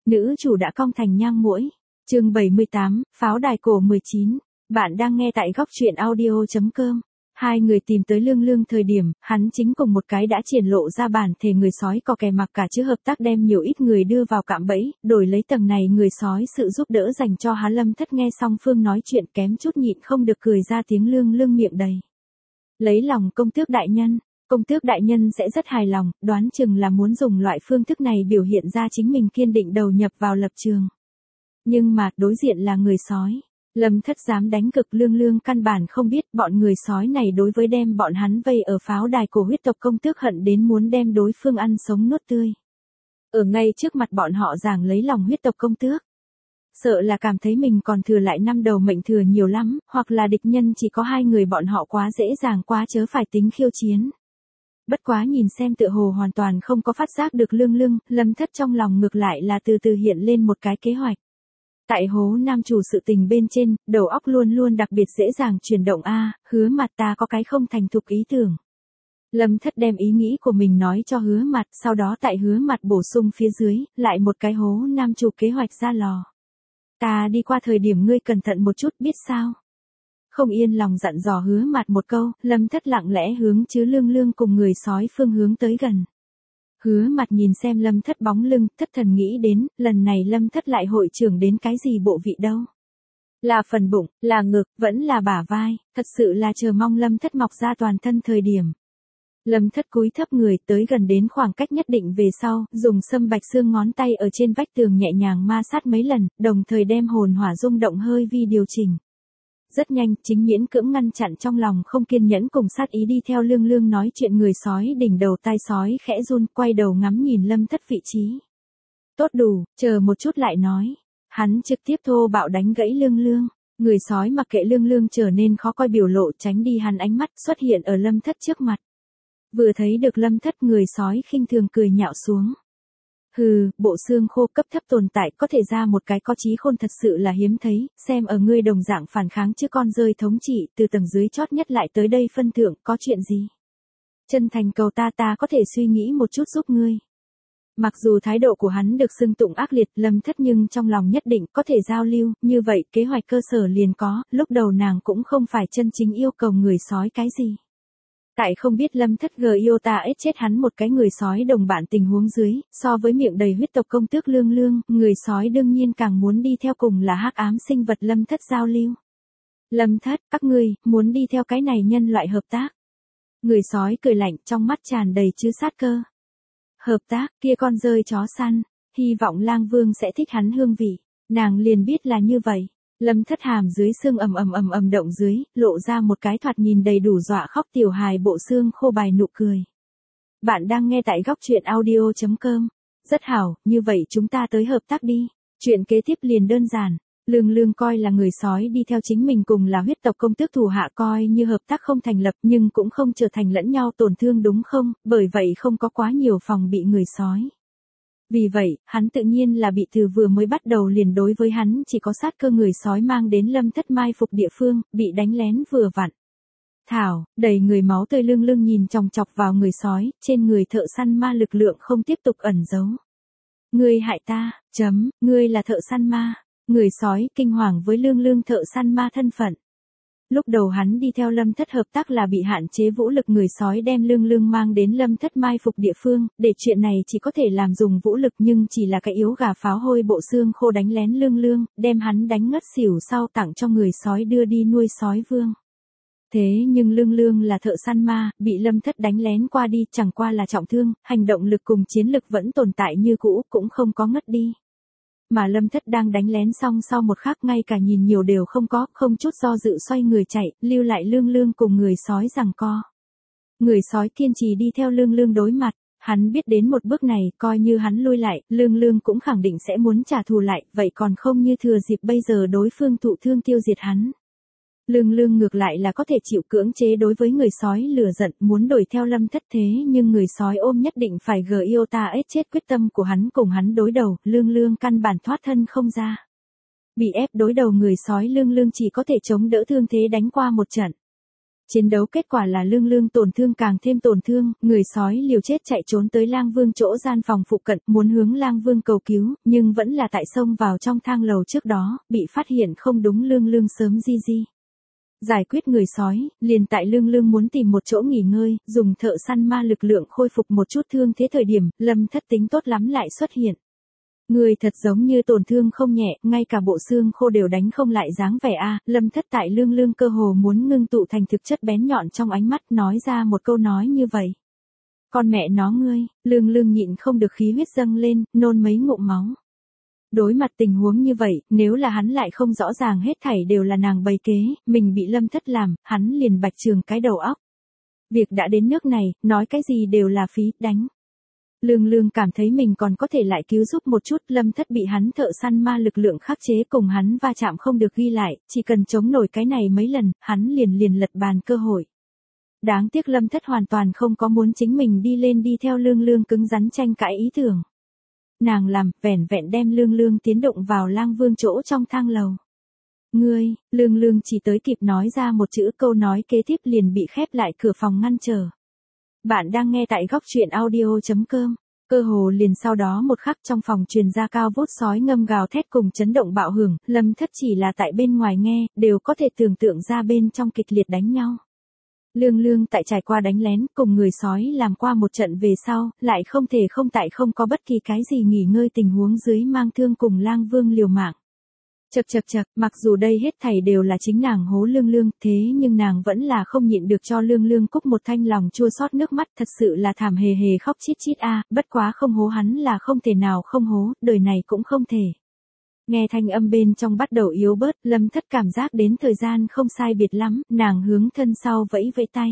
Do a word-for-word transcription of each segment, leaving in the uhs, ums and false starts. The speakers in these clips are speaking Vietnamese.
Nữ chủ đã cong thành nhang muỗi. Chương bảy mươi tám, pháo đài cổ mười chín. Bạn đang nghe tại góc truyện audio chấm com. Hai người tìm tới Lương Lương thời điểm, hắn chính cùng một cái đã triển lộ ra bản thể người sói có kẻ mặc cả chữ hợp tác đem nhiều ít người đưa vào cạm bẫy, đổi lấy tầng này người sói sự giúp đỡ dành cho hắn. Lâm Thất nghe xong Phương nói chuyện kém chút nhịn không được cười ra tiếng, Lương Lương miệng đầy lấy lòng công tước đại nhân. Công tước đại nhân sẽ rất hài lòng, đoán chừng là muốn dùng loại phương thức này biểu hiện ra chính mình kiên định đầu nhập vào lập trường. Nhưng mà, đối diện là người sói. Lâm Thất dám đánh cực, Lương Lương căn bản không biết bọn người sói này đối với đem bọn hắn vây ở pháo đài cổ huyết tộc công tước hận đến muốn đem đối phương ăn sống nuốt tươi. Ở ngay trước mặt bọn họ giảng lấy lòng huyết tộc công tước. Sợ là cảm thấy mình còn thừa lại năm đầu mệnh thừa nhiều lắm, hoặc là địch nhân chỉ có hai người bọn họ quá dễ dàng quá chớ phải tính khiêu chiến. Bất quá nhìn xem tựa hồ hoàn toàn không có phát giác được Lương Lương, Lâm Thất trong lòng ngược lại là từ từ hiện lên một cái kế hoạch. Tại hố nam chủ sự tình bên trên, đầu óc luôn luôn đặc biệt dễ dàng chuyển động a, Hứa Mặt ta có cái không thành thục ý tưởng. Lâm Thất đem ý nghĩ của mình nói cho Hứa Mặt, sau đó tại Hứa Mặt bổ sung phía dưới, lại một cái hố nam chủ kế hoạch ra lò. Ta đi qua thời điểm ngươi cẩn thận một chút biết sao? Không yên lòng dặn dò Hứa Mặt một câu, Lâm Thất lặng lẽ hướng chứ Lương Lương cùng người sói phương hướng tới gần. Hứa Mặt nhìn xem Lâm Thất bóng lưng, thất thần nghĩ đến, lần này Lâm Thất lại hội trưởng đến cái gì bộ vị đâu. Là phần bụng, là ngực, vẫn là bả vai, thật sự là chờ mong Lâm Thất mọc ra toàn thân thời điểm. Lâm Thất cúi thấp người tới gần đến khoảng cách nhất định về sau, dùng sâm bạch xương ngón tay ở trên vách tường nhẹ nhàng ma sát mấy lần, đồng thời đem hồn hỏa rung động hơi vi điều chỉnh. Rất nhanh, chính miễn cưỡng ngăn chặn trong lòng không kiên nhẫn cùng sát ý đi theo Lương Lương nói chuyện người sói đỉnh đầu tai sói khẽ run, quay đầu ngắm nhìn Lâm Thất vị trí. Tốt đủ, chờ một chút lại nói. Hắn trực tiếp thô bạo đánh gãy Lương Lương. Người sói mặc kệ Lương Lương trở nên khó coi biểu lộ tránh đi hắn ánh mắt xuất hiện ở Lâm Thất trước mặt. Vừa thấy được Lâm Thất người sói khinh thường cười nhạo xuống. Hừ, bộ xương khô cấp thấp tồn tại có thể ra một cái có trí khôn thật sự là hiếm thấy, xem ở ngươi đồng dạng phản kháng chứ con rơi thống trị từ tầng dưới chót nhất lại tới đây phân thượng, có chuyện gì? Chân thành cầu ta ta có thể suy nghĩ một chút giúp ngươi. Mặc dù thái độ của hắn được xưng tụng ác liệt, Lâm Thất nhưng trong lòng nhất định có thể giao lưu, như vậy kế hoạch cơ sở liền có, lúc đầu nàng cũng không phải chân chính yêu cầu người sói cái gì. Tại không biết Lâm Thất gờ yêu ta ết chết hắn một cái người sói đồng bạn tình huống dưới, so với miệng đầy huyết tộc công tước Lương Lương, người sói đương nhiên càng muốn đi theo cùng là hắc ám sinh vật Lâm Thất giao lưu. Lâm Thất, các ngươi, muốn đi theo cái này nhân loại hợp tác. Người sói cười lạnh trong mắt tràn đầy chứa sát cơ. Hợp tác, kia con rơi chó săn, hy vọng Lang Vương sẽ thích hắn hương vị, nàng liền biết là như vậy. Lâm Thất hàm dưới xương ầm ầm ầm ầm động dưới, lộ ra một cái thoạt nhìn đầy đủ dọa khóc tiểu hài bộ xương khô bài nụ cười. Bạn đang nghe tại góc truyện audio chấm com. Rất hảo, như vậy chúng ta tới hợp tác đi. Chuyện kế tiếp liền đơn giản. Lương Lương coi là người sói đi theo chính mình cùng là huyết tộc công tước thủ hạ coi như hợp tác không thành lập nhưng cũng không trở thành lẫn nhau tổn thương đúng không, bởi vậy không có quá nhiều phòng bị người sói. Vì vậy, hắn tự nhiên là bị từ vừa mới bắt đầu liền đối với hắn chỉ có sát cơ người sói mang đến Lâm Thất mai phục địa phương, bị đánh lén vừa vặn. Thảo, đầy người máu tươi Lương Lương nhìn chòng chọc vào người sói, trên người thợ săn ma lực lượng không tiếp tục ẩn giấu. Ngươi hại ta, chấm, ngươi là thợ săn ma. Người sói kinh hoàng với Lương Lương thợ săn ma thân phận. Lúc đầu hắn đi theo Lâm Thất hợp tác là bị hạn chế vũ lực, người sói đem Lương Lương mang đến Lâm Thất mai phục địa phương, để chuyện này chỉ có thể làm dùng vũ lực nhưng chỉ là cái yếu gà pháo hôi bộ xương khô đánh lén Lương Lương, đem hắn đánh ngất xỉu sau tặng cho người sói đưa đi nuôi sói vương. Thế nhưng Lương Lương là thợ săn ma, bị Lâm Thất đánh lén qua đi chẳng qua là trọng thương, hành động lực cùng chiến lực vẫn tồn tại như cũ, cũng không có ngất đi. Mà Lâm Thất đang đánh lén xong sau một khắc ngay cả nhìn nhiều đều không có, không chút do dự xoay người chạy, lưu lại Lương Lương cùng người sói giằng co. Người sói kiên trì đi theo Lương Lương đối mặt, hắn biết đến một bước này, coi như hắn lui lại, Lương Lương cũng khẳng định sẽ muốn trả thù lại, vậy còn không như thừa dịp bây giờ đối phương thụ thương tiêu diệt hắn. Lương Lương ngược lại là có thể chịu cưỡng chế đối với người sói lửa giận muốn đuổi theo Lâm Thất thế nhưng người sói ôm nhất định phải gờ yêu ta ết chết quyết tâm của hắn cùng hắn đối đầu, Lương Lương căn bản thoát thân không ra. Bị ép đối đầu người sói Lương Lương chỉ có thể chống đỡ thương thế đánh qua một trận. Chiến đấu kết quả là Lương Lương tổn thương càng thêm tổn thương, người sói liều chết chạy trốn tới Lang Vương chỗ gian phòng phụ cận, muốn hướng Lang Vương cầu cứu, nhưng vẫn là tại xông vào trong thang lầu trước đó, bị phát hiện không đúng Lương Lương sớm di di. Giải quyết người sói, liền tại Lương Lương muốn tìm một chỗ nghỉ ngơi, dùng thợ săn ma lực lượng khôi phục một chút thương thế thời điểm, Lâm Thất tính tốt lắm lại xuất hiện. Người thật giống như tổn thương không nhẹ, ngay cả bộ xương khô đều đánh không lại dáng vẻ a. Lâm Thất tại Lương Lương cơ hồ muốn ngưng tụ thành thực chất bén nhọn trong ánh mắt, nói ra một câu nói như vậy. Con mẹ nó ngươi, Lương Lương nhịn không được khí huyết dâng lên, nôn mấy ngụm máu. Đối mặt tình huống như vậy, nếu là hắn lại không rõ ràng hết thảy đều là nàng bày kế, mình bị Lâm Thất làm, hắn liền bạch trường cái đầu óc. Việc đã đến nước này, nói cái gì đều là phí, đánh. Lương Lương cảm thấy mình còn có thể lại cứu giúp một chút, Lâm Thất bị hắn thợ săn ma lực lượng khắc chế cùng hắn va chạm không được ghi lại, chỉ cần chống nổi cái này mấy lần, hắn liền liền lật bàn cơ hội. Đáng tiếc Lâm Thất hoàn toàn không có muốn chính mình đi lên đi theo Lương Lương cứng rắn tranh cãi ý tưởng. Nàng làm, vẻn vẹn đem Lương Lương tiến động vào Lang Vương chỗ trong thang lầu. Ngươi, Lương Lương chỉ tới kịp nói ra một chữ, câu nói kế tiếp liền bị khép lại cửa phòng ngăn trở. Bạn đang nghe tại góc truyện audio chấm com. Cơ hồ liền sau đó một khắc trong phòng truyền ra cao vút sói ngâm gào thét cùng chấn động bạo hưởng, Lâm Thất chỉ là tại bên ngoài nghe, đều có thể tưởng tượng ra bên trong kịch liệt đánh nhau. Lương Lương tại trải qua đánh lén cùng người sói làm qua một trận về sau, lại không thể không tại không có bất kỳ cái gì nghỉ ngơi tình huống dưới mang thương cùng Lang Vương liều mạng. Chậc chậc chậc, mặc dù đây hết thảy đều là chính nàng hố Lương Lương, thế nhưng nàng vẫn là không nhịn được cho Lương Lương cúc một thanh lòng chua xót nước mắt, thật sự là thảm hề hề khóc chít chít a, bất quá không hố hắn là không thể nào không hố, đời này cũng không thể. Nghe thanh âm bên trong bắt đầu yếu bớt, Lâm Thất cảm giác đến thời gian không sai biệt lắm, nàng hướng thân sau vẫy vẫy tay.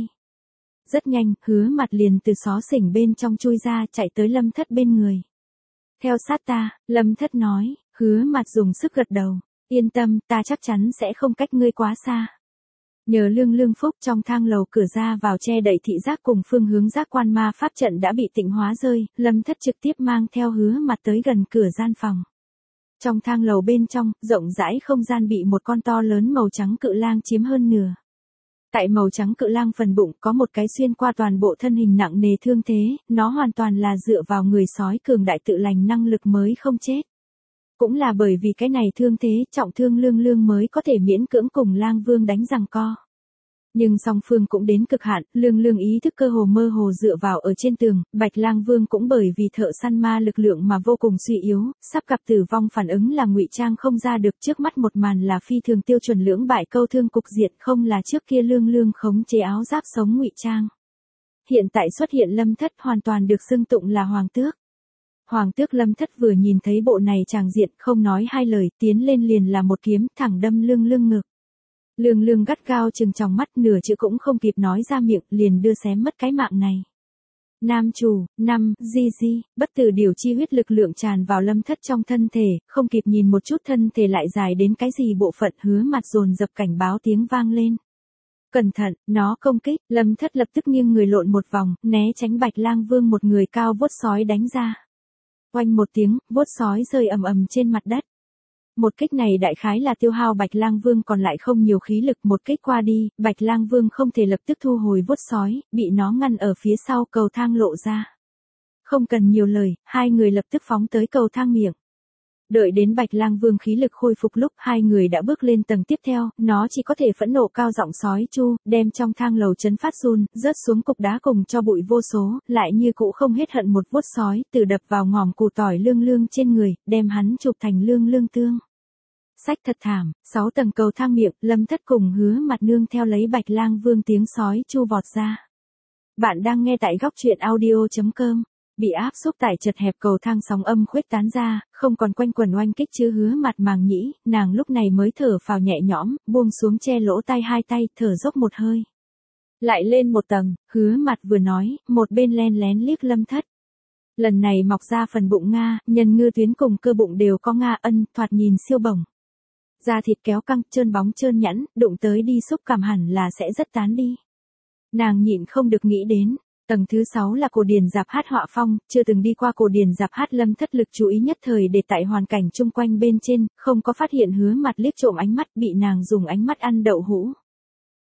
Rất nhanh, Hứa Mặt liền từ xó xỉnh bên trong chui ra, chạy tới Lâm Thất bên người. Theo sát ta, Lâm Thất nói. Hứa Mặt dùng sức gật đầu. Yên tâm, ta chắc chắn sẽ không cách ngươi quá xa. Nhờ Lương Lương phúc, trong thang lầu cửa ra vào che đậy thị giác cùng phương hướng giác quan ma pháp trận đã bị tịnh hóa rơi, Lâm Thất trực tiếp mang theo Hứa Mặt tới gần cửa gian phòng. Trong thang lầu bên trong, rộng rãi không gian bị một con to lớn màu trắng cự lang chiếm hơn nửa. Tại màu trắng cự lang phần bụng có một cái xuyên qua toàn bộ thân hình nặng nề thương thế, nó hoàn toàn là dựa vào người sói cường đại tự lành năng lực mới không chết. Cũng là bởi vì cái này thương thế, trọng thương Lương Lương mới có thể miễn cưỡng cùng Lang Vương đánh giằng co. Nhưng song phương cũng đến cực hạn, Lương Lương ý thức cơ hồ mơ hồ dựa vào ở trên tường, Bạch Lang Vương cũng bởi vì thợ săn ma lực lượng mà vô cùng suy yếu, sắp gặp tử vong phản ứng là ngụy trang không ra được, trước mắt một màn là phi thường tiêu chuẩn lưỡng bại câu thương cục diện, không là trước kia Lương Lương khống chế áo giáp sống ngụy trang. Hiện tại xuất hiện Lâm Thất hoàn toàn được xưng tụng là hoàng tước. Hoàng tước Lâm Thất vừa nhìn thấy bộ này tràng diện, không nói hai lời, tiến lên liền là một kiếm, thẳng đâm Lương Lương ngực. Lương Lương gắt gao trừng tròng mắt, nửa chữ cũng không kịp nói ra miệng, liền đưa xém mất cái mạng này. Nam chủ, năm, di di, bất tử điều chi huyết lực lượng tràn vào Lâm Thất trong thân thể, không kịp nhìn một chút thân thể lại dài đến cái gì bộ phận, Hứa Mặt dồn dập cảnh báo tiếng vang lên. Cẩn thận, nó công kích, Lâm Thất lập tức nghiêng người lộn một vòng, né tránh Bạch Lang Vương một người cao vuốt sói đánh ra. Oanh một tiếng, vuốt sói rơi ầm ầm trên mặt đất. Một kích này đại khái là tiêu hao Bạch Lang Vương còn lại không nhiều khí lực, một kích qua đi, Bạch Lang Vương không thể lập tức thu hồi vuốt sói, bị nó ngăn ở phía sau cầu thang lộ ra. Không cần nhiều lời, hai người lập tức phóng tới cầu thang miệng. Đợi đến Bạch Lang Vương khí lực khôi phục lúc hai người đã bước lên tầng tiếp theo, nó chỉ có thể phẫn nộ cao giọng sói chu, đem trong thang lầu chấn phát run, rớt xuống cục đá cùng cho bụi vô số, lại như cũ không hết hận một vuốt sói, từ đập vào ngòm củ tỏi Lương Lương trên người, đem hắn chụp thành Lương Lương tương. Sách thật thảm, sáu tầng cầu thang miệng, Lâm Thất cùng Hứa Mặt nương theo lấy Bạch Lang Vương tiếng sói chu vọt ra. Bạn đang nghe tại góc truyện audio chấm com. Bị áp xúc tại chật hẹp cầu thang sóng âm khuếch tán ra, không còn quanh quẩn oanh kích chứ Hứa Mặt màng nhĩ, nàng lúc này mới thở phào nhẹ nhõm, buông xuống che lỗ tai hai tay, thở dốc một hơi. Lại lên một tầng, Hứa Mặt vừa nói, một bên len lén liếc Lâm Thất. Lần này mọc ra phần bụng Nga, nhân ngư tuyến cùng cơ bụng đều có Nga ân, thoạt nhìn siêu bổng. Da thịt kéo căng, trơn bóng trơn nhẵn, đụng tới đi xúc cảm hẳn là sẽ rất tán đi. Nàng nhịn không được nghĩ đến. Tầng thứ sáu là cổ điển dạp hát họa phong, chưa từng đi qua cổ điển dạp hát Lâm Thất lực chú ý nhất thời để tại hoàn cảnh chung quanh bên trên, không có phát hiện Hứa Mặt liếc trộm ánh mắt, bị nàng dùng ánh mắt ăn đậu hũ.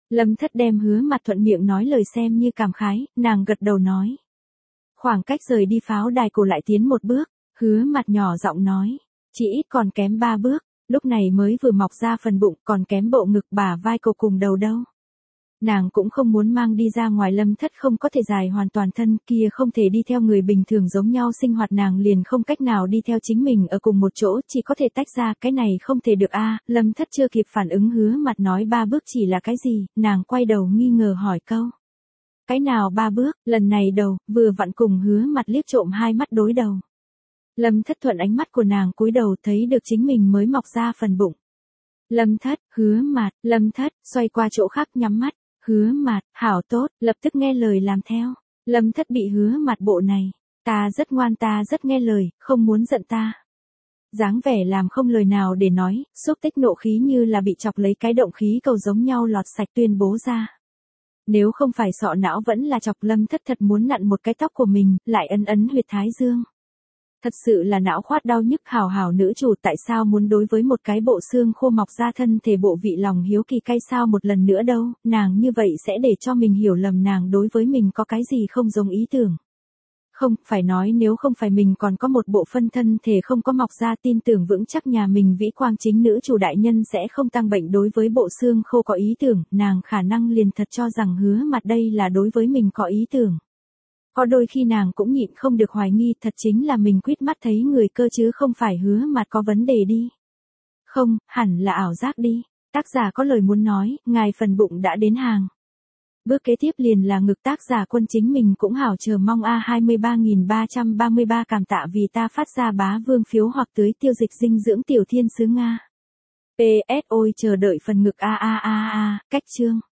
Lâm Thất đem Hứa Mặt thuận miệng nói lời xem như cảm khái, nàng gật đầu nói. Khoảng cách rời đi pháo đài cổ lại tiến một bước, Hứa Mặt nhỏ giọng nói, chỉ ít còn kém ba bước, lúc này mới vừa mọc ra phần bụng, còn kém bộ ngực bả vai cổ cùng đầu đâu. Nàng cũng không muốn mang đi ra ngoài. Lâm Thất không có thể dài hoàn toàn thân, kia không thể đi theo người bình thường giống nhau sinh hoạt, nàng liền không cách nào đi theo chính mình ở cùng một chỗ, chỉ có thể tách ra, cái này không thể được a. Lâm Thất chưa kịp phản ứng Hứa Mặt nói ba bước chỉ là cái gì, nàng quay đầu nghi ngờ hỏi câu. Cái nào ba bước, lần này đầu, vừa vặn cùng Hứa Mặt liếc trộm hai mắt đối đầu. Lâm Thất thuận ánh mắt của nàng cúi đầu thấy được chính mình mới mọc ra phần bụng. Lâm Thất, Hứa Mặt, Lâm Thất, xoay qua chỗ khác nhắm mắt. Hứa Mặt, hảo tốt, lập tức nghe lời làm theo. Lâm Thất bị Hứa Mặt bộ này, ta rất ngoan, ta rất nghe lời, không muốn giận ta. Dáng vẻ làm không lời nào để nói, xúc tích nộ khí như là bị chọc lấy cái động khí cầu giống nhau lọt sạch tuyên bố ra. Nếu không phải sọ não vẫn là chọc. Lâm Thất thật muốn nặn một cái tóc của mình, lại ấn ấn huyệt thái dương. Thật sự là não khoát đau nhức. Hảo hảo nữ chủ tại sao muốn đối với một cái bộ xương khô mọc ra thân thể bộ vị lòng hiếu kỳ cay sao một lần nữa đâu, nàng như vậy sẽ để cho mình hiểu lầm nàng đối với mình có cái gì không giống ý tưởng. Không, phải nói nếu không phải mình còn có một bộ phân thân thể không có mọc ra, tin tưởng vững chắc nhà mình vĩ quang chính nữ chủ đại nhân sẽ không tăng bệnh đối với bộ xương khô có ý tưởng, nàng khả năng liền thật cho rằng Hứa Mặt đây là đối với mình có ý tưởng. Có đôi khi nàng cũng nhịn không được hoài nghi thật chính là mình quýt mắt thấy người cơ chứ không phải Hứa Mặt có vấn đề đi. Không, hẳn là ảo giác đi. Tác giả có lời muốn nói, ngài phần bụng đã đến hàng. Bước kế tiếp liền là ngực. Tác giả Quân chính mình cũng hảo chờ mong. A hai mươi ba nghìn ba trăm ba mươi ba cảm tạ vì ta phát ra bá vương phiếu hoặc tưới tiêu dịch dinh dưỡng tiểu thiên sứ Nga. pê ét ôi chờ đợi phần ngực a a a a, cách chương.